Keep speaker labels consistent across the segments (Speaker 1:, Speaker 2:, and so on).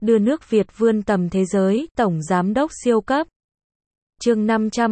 Speaker 1: đưa nước Việt vươn tầm thế giới, Tổng Giám đốc siêu cấp. Chương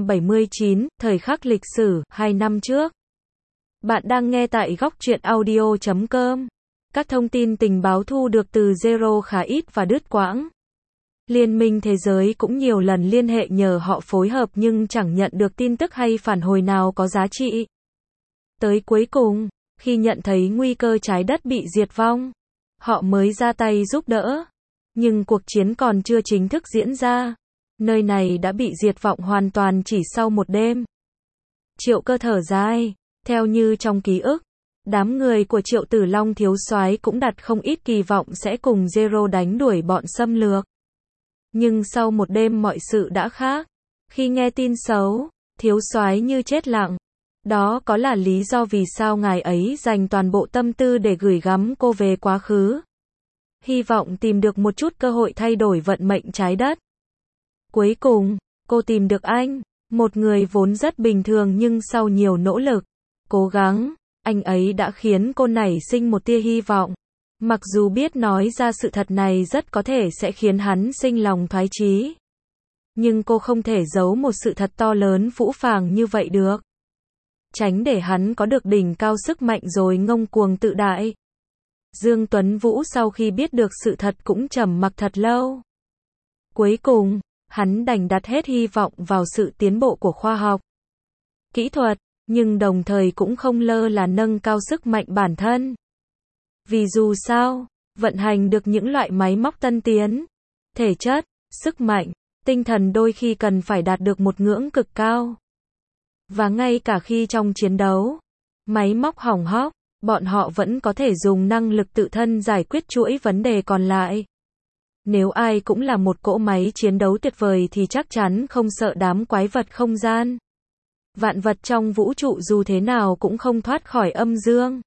Speaker 1: 579, thời khắc lịch sử, 2 năm trước. Bạn đang nghe tại góc truyện audio.com. Các thông tin tình báo thu được từ Zero khá ít và đứt quãng. Liên minh thế giới cũng nhiều lần liên hệ nhờ họ phối hợp nhưng chẳng nhận được tin tức hay phản hồi nào có giá trị. Tới cuối cùng, khi nhận thấy nguy cơ trái đất bị diệt vong, họ mới ra tay giúp đỡ. Nhưng cuộc chiến còn chưa chính thức diễn ra. Nơi này đã bị diệt vong hoàn toàn chỉ sau một đêm. Triệu Cơ thở dài, theo như trong ký ức, đám người của Triệu Tử Long thiếu soái cũng đặt không ít kỳ vọng sẽ cùng Zero đánh đuổi bọn xâm lược. Nhưng sau một đêm mọi sự đã khác. Khi nghe tin xấu, thiếu soái như chết lặng. Đó có là lý do vì sao ngài ấy dành toàn bộ tâm tư để gửi gắm cô về quá khứ. Hy vọng tìm được một chút cơ hội thay đổi vận mệnh trái đất. Cuối cùng, cô tìm được anh, một người vốn rất bình thường nhưng sau nhiều nỗ lực, cố gắng, anh ấy đã khiến cô nảy sinh một tia hy vọng. Mặc dù biết nói ra sự thật này rất có thể sẽ khiến hắn sinh lòng thoái chí. Nhưng cô không thể giấu một sự thật to lớn phũ phàng như vậy được. Tránh để hắn có được đỉnh cao sức mạnh rồi ngông cuồng tự đại. Dương Tuấn Vũ sau khi biết được sự thật cũng trầm mặc thật lâu. Cuối cùng, hắn đành đặt hết hy vọng vào sự tiến bộ của khoa học, kỹ thuật, nhưng đồng thời cũng không lơ là nâng cao sức mạnh bản thân. Vì dù sao, vận hành được những loại máy móc tân tiến, thể chất, sức mạnh, tinh thần đôi khi cần phải đạt được một ngưỡng cực cao. Và ngay cả khi trong chiến đấu, máy móc hỏng hóc, bọn họ vẫn có thể dùng năng lực tự thân giải quyết chuỗi vấn đề còn lại. Nếu ai cũng là một cỗ máy chiến đấu tuyệt vời thì chắc chắn không sợ đám quái vật không gian. Vạn vật trong vũ trụ dù thế nào cũng không thoát khỏi âm dương.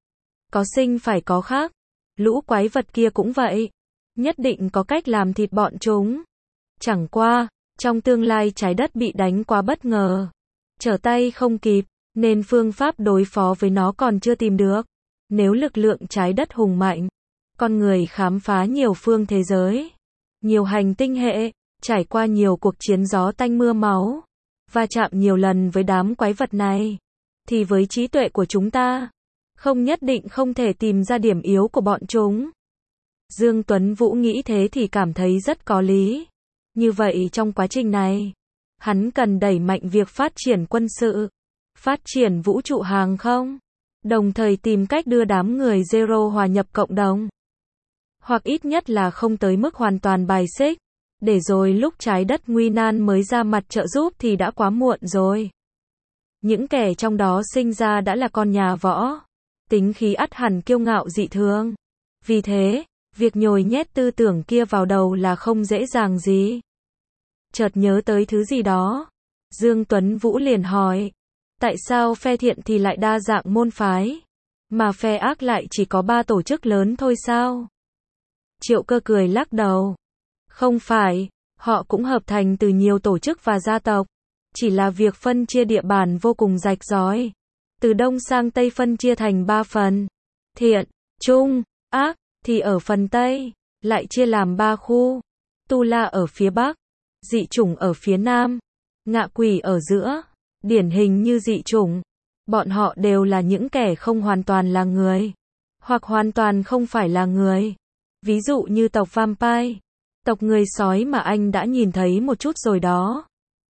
Speaker 1: Có sinh phải có khác. Lũ quái vật kia cũng vậy. Nhất định có cách làm thịt bọn chúng. Chẳng qua, trong tương lai trái đất bị đánh quá bất ngờ. Trở tay không kịp, nên phương pháp đối phó với nó còn chưa tìm được. Nếu lực lượng trái đất hùng mạnh, con người khám phá nhiều phương thế giới, nhiều hành tinh hệ, trải qua nhiều cuộc chiến gió tanh mưa máu, va chạm nhiều lần với đám quái vật này, thì với trí tuệ của chúng ta, không nhất định không thể tìm ra điểm yếu của bọn chúng. Dương Tuấn Vũ nghĩ thế thì cảm thấy rất có lý. Như vậy trong quá trình này, hắn cần đẩy mạnh việc phát triển quân sự, phát triển vũ trụ hàng không, đồng thời tìm cách đưa đám người Zero hòa nhập cộng đồng. Hoặc ít nhất là không tới mức hoàn toàn bài xích, để rồi lúc trái đất nguy nan mới ra mặt trợ giúp thì đã quá muộn rồi. Những kẻ trong đó sinh ra đã là con nhà võ, tính khí ắt hẳn kiêu ngạo dị thường. Vì thế, việc nhồi nhét tư tưởng kia vào đầu là không dễ dàng gì. Chợt nhớ tới thứ gì đó, Dương Tuấn Vũ liền hỏi, tại sao phe thiện thì lại đa dạng môn phái, mà phe ác lại chỉ có 3 tổ chức lớn thôi sao? Triệu Cơ cười lắc đầu. Không phải, họ cũng hợp thành từ nhiều tổ chức và gia tộc. Chỉ là việc phân chia địa bàn vô cùng rạch rối. Từ đông sang tây phân chia thành 3 phần. Thiện, trung, ác, thì ở phần tây, lại chia làm 3 khu. Tu La ở phía bắc, dị chủng ở phía nam, ngạ quỷ ở giữa. Điển hình như dị chủng, bọn họ đều là những kẻ không hoàn toàn là người, hoặc hoàn toàn không phải là người. Ví dụ như tộc Vampire, tộc người sói mà anh đã nhìn thấy một chút rồi đó.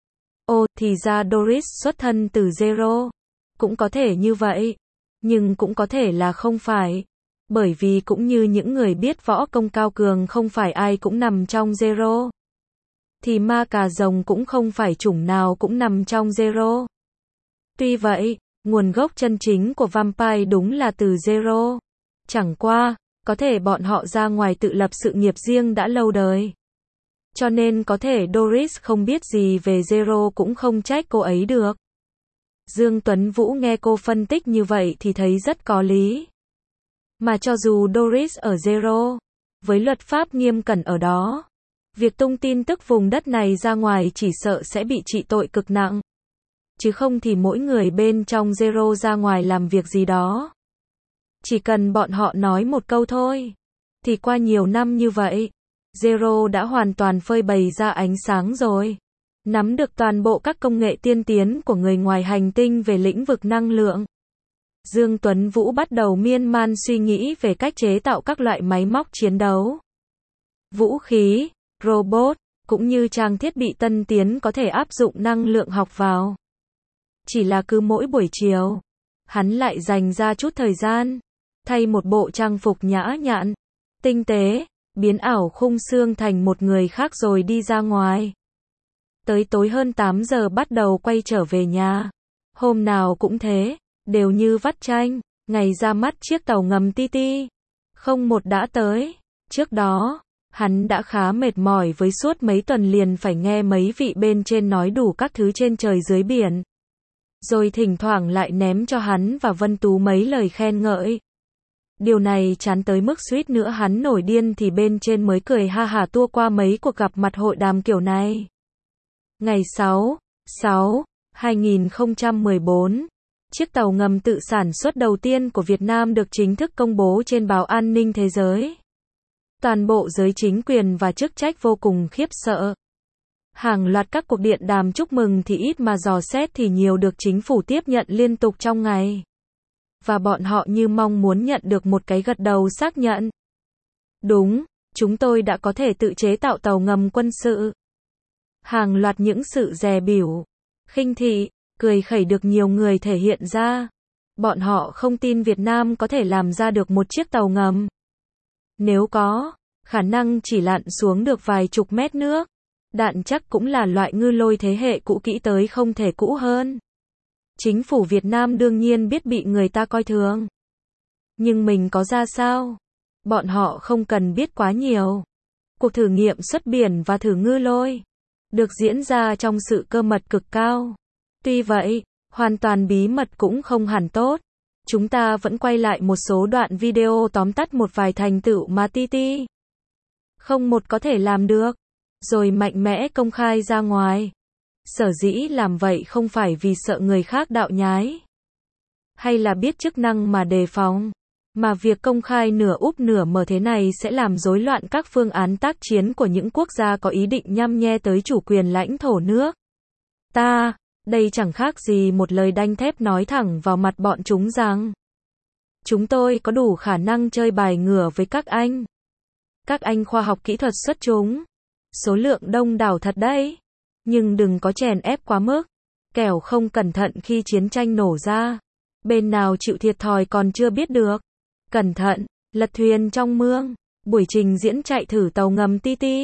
Speaker 1: Ồ, thì ra Doris xuất thân từ Zero. Cũng có thể như vậy, nhưng cũng có thể là không phải. Bởi vì cũng như những người biết võ công cao cường không phải ai cũng nằm trong Zero. Thì ma cà rồng cũng không phải chủng nào cũng nằm trong Zero. Tuy vậy, nguồn gốc chân chính của Vampire đúng là từ Zero. Chẳng qua, có thể bọn họ ra ngoài tự lập sự nghiệp riêng đã lâu đời. Cho nên có thể Doris không biết gì về Zero cũng không trách cô ấy được. Dương Tuấn Vũ nghe cô phân tích như vậy thì thấy rất có lý. Mà cho dù Doris ở Zero, với luật pháp nghiêm cẩn ở đó, việc tung tin tức vùng đất này ra ngoài chỉ sợ sẽ bị trị tội cực nặng. Chứ không thì mỗi người bên trong Zero ra ngoài làm việc gì đó. Chỉ cần bọn họ nói một câu thôi, thì qua nhiều năm như vậy, Zero đã hoàn toàn phơi bày ra ánh sáng rồi. Nắm được toàn bộ các công nghệ tiên tiến của người ngoài hành tinh về lĩnh vực năng lượng. Dương Tuấn Vũ bắt đầu miên man suy nghĩ về cách chế tạo các loại máy móc chiến đấu, vũ khí, robot, cũng như trang thiết bị tân tiến có thể áp dụng năng lượng học vào. Chỉ là cứ mỗi buổi chiều, hắn lại dành ra chút thời gian, thay một bộ trang phục nhã nhặn, tinh tế, biến ảo khung xương thành một người khác rồi đi ra ngoài. Tới tối hơn 8 giờ bắt đầu quay trở về nhà. Hôm nào cũng thế, đều như vắt chanh, ngày ra mắt chiếc tàu ngầm TT-01 đã tới. Trước đó, hắn đã khá mệt mỏi với suốt mấy tuần liền phải nghe mấy vị bên trên nói đủ các thứ trên trời dưới biển. Rồi thỉnh thoảng lại ném cho hắn và Vân Tú mấy lời khen ngợi. Điều này chán tới mức suýt nữa hắn nổi điên thì bên trên mới cười ha hả tua qua mấy cuộc gặp mặt hội đàm kiểu này. Ngày 6/6/2014, chiếc tàu ngầm tự sản xuất đầu tiên của Việt Nam được chính thức công bố trên báo An ninh Thế giới. Toàn bộ giới chính quyền và chức trách vô cùng khiếp sợ. Hàng loạt các cuộc điện đàm chúc mừng thì ít mà dò xét thì nhiều được chính phủ tiếp nhận liên tục trong ngày. Và bọn họ như mong muốn nhận được một cái gật đầu xác nhận. Đúng, chúng tôi đã có thể tự chế tạo tàu ngầm quân sự. Hàng loạt những sự dè bỉu, khinh thị, cười khẩy được nhiều người thể hiện ra. Bọn họ không tin Việt Nam có thể làm ra được một chiếc tàu ngầm. Nếu có, khả năng chỉ lặn xuống được vài chục mét nước. Đạn chắc cũng là loại ngư lôi thế hệ cũ kỹ tới không thể cũ hơn. Chính phủ Việt Nam đương nhiên biết bị người ta coi thường. Nhưng mình có ra sao? Bọn họ không cần biết quá nhiều. Cuộc thử nghiệm xuất biển và thử ngư lôi được diễn ra trong sự cơ mật cực cao. Tuy vậy, hoàn toàn bí mật cũng không hẳn tốt. Chúng ta vẫn quay lại một số đoạn video tóm tắt một vài thành tựu mà TT-01 có thể làm được, rồi mạnh mẽ công khai ra ngoài. Sở dĩ làm vậy không phải vì sợ người khác đạo nhái, hay là biết chức năng mà đề phòng, mà việc công khai nửa úp nửa mở thế này sẽ làm rối loạn các phương án tác chiến của những quốc gia có ý định nhăm nhe tới chủ quyền lãnh thổ nước ta. Đây chẳng khác gì một lời đanh thép nói thẳng vào mặt bọn chúng rằng chúng tôi có đủ khả năng chơi bài ngửa với các anh. Các anh khoa học kỹ thuật xuất chúng, số lượng đông đảo thật đấy. Nhưng đừng có chèn ép quá mức, kẻo không cẩn thận khi chiến tranh nổ ra, bên nào chịu thiệt thòi còn chưa biết được. Cẩn thận, lật thuyền trong mương. Buổi trình diễn chạy thử tàu ngầm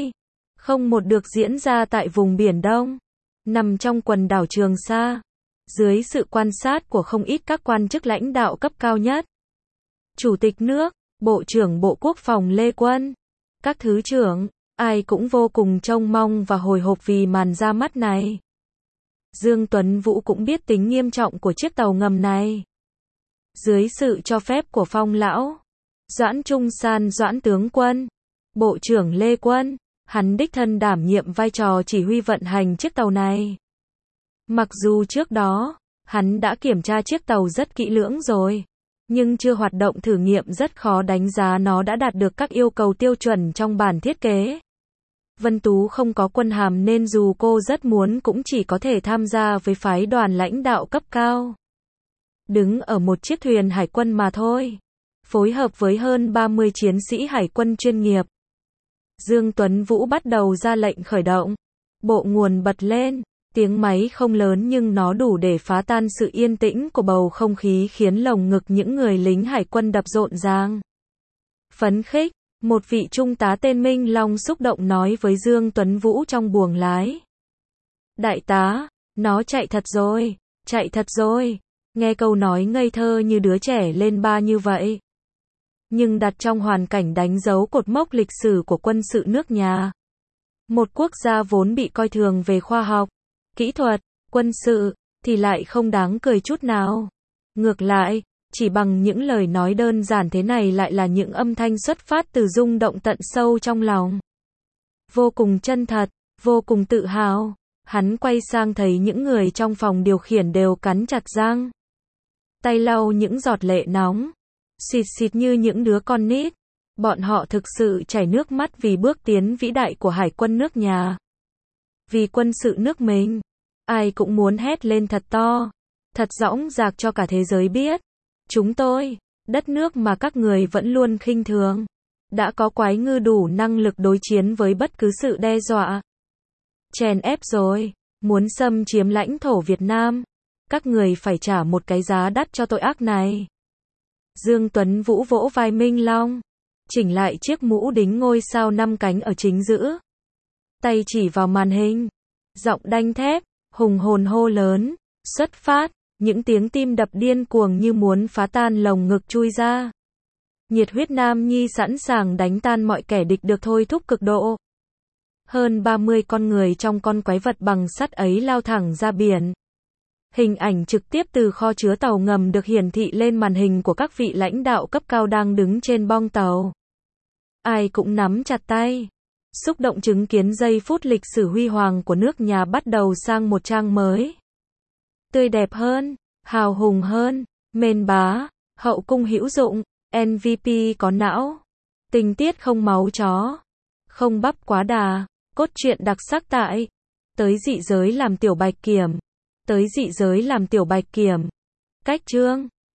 Speaker 1: TT-01 được diễn ra tại vùng Biển Đông, nằm trong quần đảo Trường Sa, dưới sự quan sát của không ít các quan chức lãnh đạo cấp cao nhất. Chủ tịch nước, Bộ trưởng Bộ Quốc phòng Lê Quân, các thứ trưởng, ai cũng vô cùng trông mong và hồi hộp vì màn ra mắt này. Dương Tuấn Vũ cũng biết tính nghiêm trọng của chiếc tàu ngầm này. Dưới sự cho phép của Phong lão Doãn Trung San Doãn tướng quân, Bộ trưởng Lê Quân, hắn đích thân đảm nhiệm vai trò chỉ huy vận hành chiếc tàu này. Mặc dù trước đó, hắn đã kiểm tra chiếc tàu rất kỹ lưỡng rồi, nhưng chưa hoạt động thử nghiệm rất khó đánh giá nó đã đạt được các yêu cầu tiêu chuẩn trong bản thiết kế. Vân Tú không có quân hàm nên dù cô rất muốn cũng chỉ có thể tham gia với phái đoàn lãnh đạo cấp cao. Đứng ở một chiếc thuyền hải quân mà thôi, phối hợp với hơn 30 chiến sĩ hải quân chuyên nghiệp. Dương Tuấn Vũ bắt đầu ra lệnh khởi động. Bộ nguồn bật lên, tiếng máy không lớn nhưng nó đủ để phá tan sự yên tĩnh của bầu không khí khiến lồng ngực những người lính hải quân đập rộn ràng. Phấn khích, một vị trung tá tên Minh Long xúc động nói với Dương Tuấn Vũ trong buồng lái. Đại tá, nó chạy thật rồi, chạy thật rồi. Nghe câu nói ngây thơ như đứa trẻ lên ba như vậy, nhưng đặt trong hoàn cảnh đánh dấu cột mốc lịch sử của quân sự nước nhà. Một quốc gia vốn bị coi thường về khoa học, kỹ thuật, quân sự, thì lại không đáng cười chút nào. Ngược lại, chỉ bằng những lời nói đơn giản thế này lại là những âm thanh xuất phát từ rung động tận sâu trong lòng. Vô cùng chân thật, vô cùng tự hào. Hắn quay sang thấy những người trong phòng điều khiển đều cắn chặt răng, tay lau những giọt lệ nóng, xịt xịt như những đứa con nít. Bọn họ thực sự chảy nước mắt vì bước tiến vĩ đại của hải quân nước nhà. Vì quân sự nước mình. Ai cũng muốn hét lên thật to, thật dõng dạc cho cả thế giới biết. Chúng tôi, đất nước mà các người vẫn luôn khinh thường, đã có quái ngư đủ năng lực đối chiến với bất cứ sự đe dọa. Chèn ép rồi, muốn xâm chiếm lãnh thổ Việt Nam. Các người phải trả một cái giá đắt cho tội ác này. Dương Tuấn Vũ vỗ vai Minh Long, chỉnh lại chiếc mũ đính ngôi sao 5 cánh ở chính giữa. Tay chỉ vào màn hình, giọng đanh thép, hùng hồn hô lớn, xuất phát, những tiếng tim đập điên cuồng như muốn phá tan lồng ngực chui ra. Nhiệt huyết nam nhi sẵn sàng đánh tan mọi kẻ địch được thôi thúc cực độ. Hơn 30 con người trong con quái vật bằng sắt ấy lao thẳng ra biển. Hình ảnh trực tiếp từ kho chứa tàu ngầm được hiển thị lên màn hình của các vị lãnh đạo cấp cao đang đứng trên bong tàu. Ai cũng nắm chặt tay, xúc động chứng kiến giây phút lịch sử huy hoàng của nước nhà bắt đầu sang một trang mới. Tươi đẹp hơn, hào hùng hơn, mên bá, hậu cung hữu dụng, MVP có não, tình tiết không máu chó, không bắp quá đà, cốt truyện đặc sắc tại tới dị giới làm tiểu bạch kiểm. Tới dị giới làm tiểu bạch kiểm. Cách chương